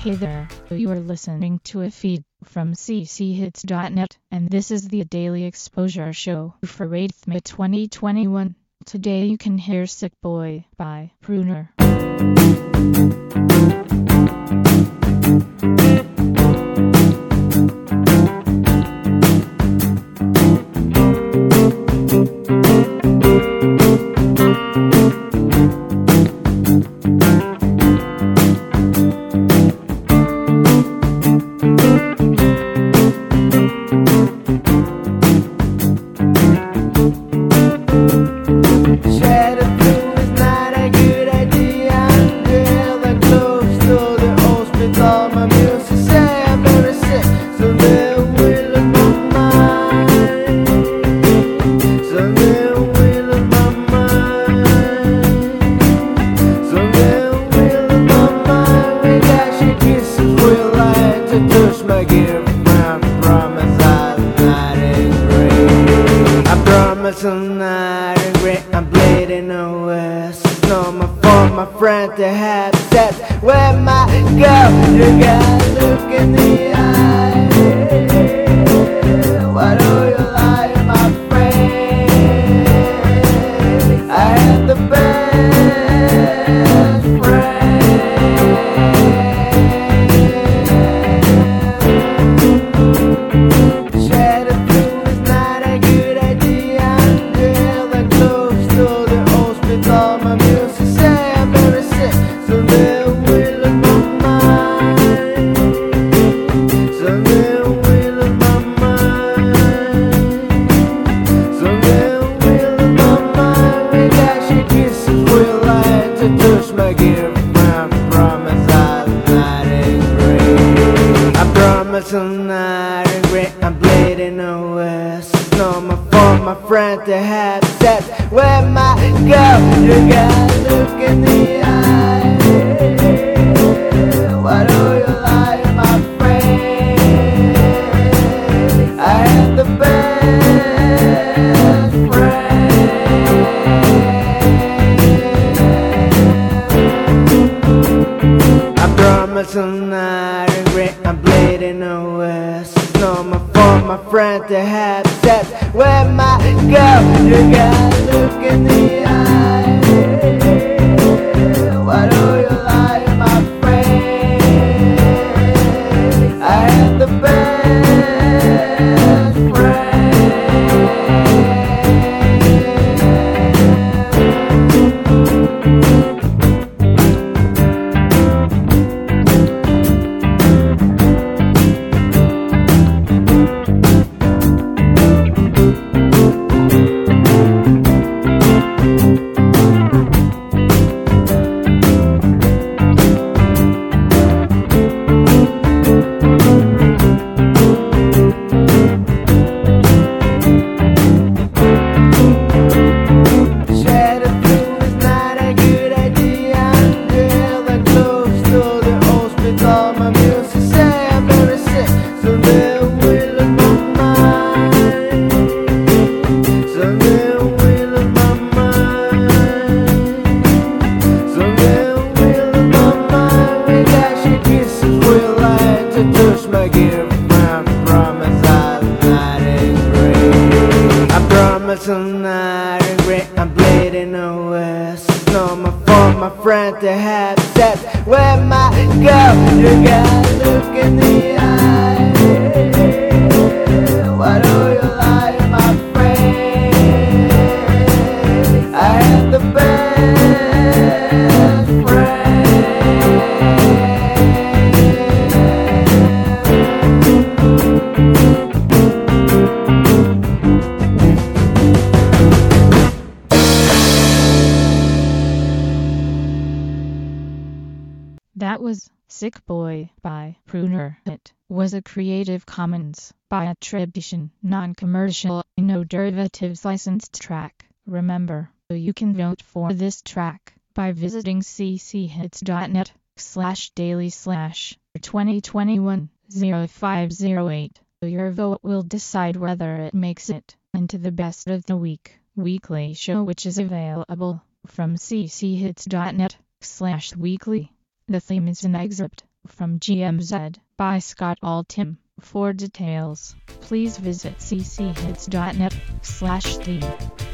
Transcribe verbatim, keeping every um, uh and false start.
Hey there, you are listening to a feed from c c hits dot net, and this is the Daily Exposure Show for eighth May twenty twenty-one. Today you can hear Sick Boy by Pruner. I'm not regret, I'm bleeding away. No more for my friend to have sex. Where my girl, you gotta look in the eye. Why do you lie, my friend? I had the best friend. Share the truth is not a good idea. All my music say I'm very sick, so they will in my mind. So they will in my mind. So they will in my mind. We got she kisses, will like to touch my girlfriend. I promise I'll not regret. I promise I'll not regret. I'm bleeding away. No more for my friend to have sex. Where my girl, you gotta look in the eye. Why do you lie, my friend? I had the best friend. I promise I'll not regret. I'm bleeding away. No more for my friend to have sex. Where my girl, you gotta look in the eye. Why do you lie, my friend? I had the best friend. All my music say I'm very sick, so they will in my mind. So they will in my mind. So they will in my mind. We got she kisses, will like to touch my girlfriend. I promise I'll not regret. I promise I'll not regret. I'm bleeding away. No more for my friend to have sex. Where my girl, you gotta look in the eye. Why do you lie, my friend? I had the best friend. That was Sick Boy by Pruner. It was a Creative Commons by attribution, non-commercial, no derivatives licensed track. Remember, you can vote for this track by visiting c c hits dot net slash daily slash twenty twenty-one oh five oh eight. Your vote will decide whether it makes it into the best of the week weekly show, which is available from c c hits dot net slash weekly. The theme is an excerpt from G M Z by Scott Altham. For details, please visit c c hits dot net slash theme.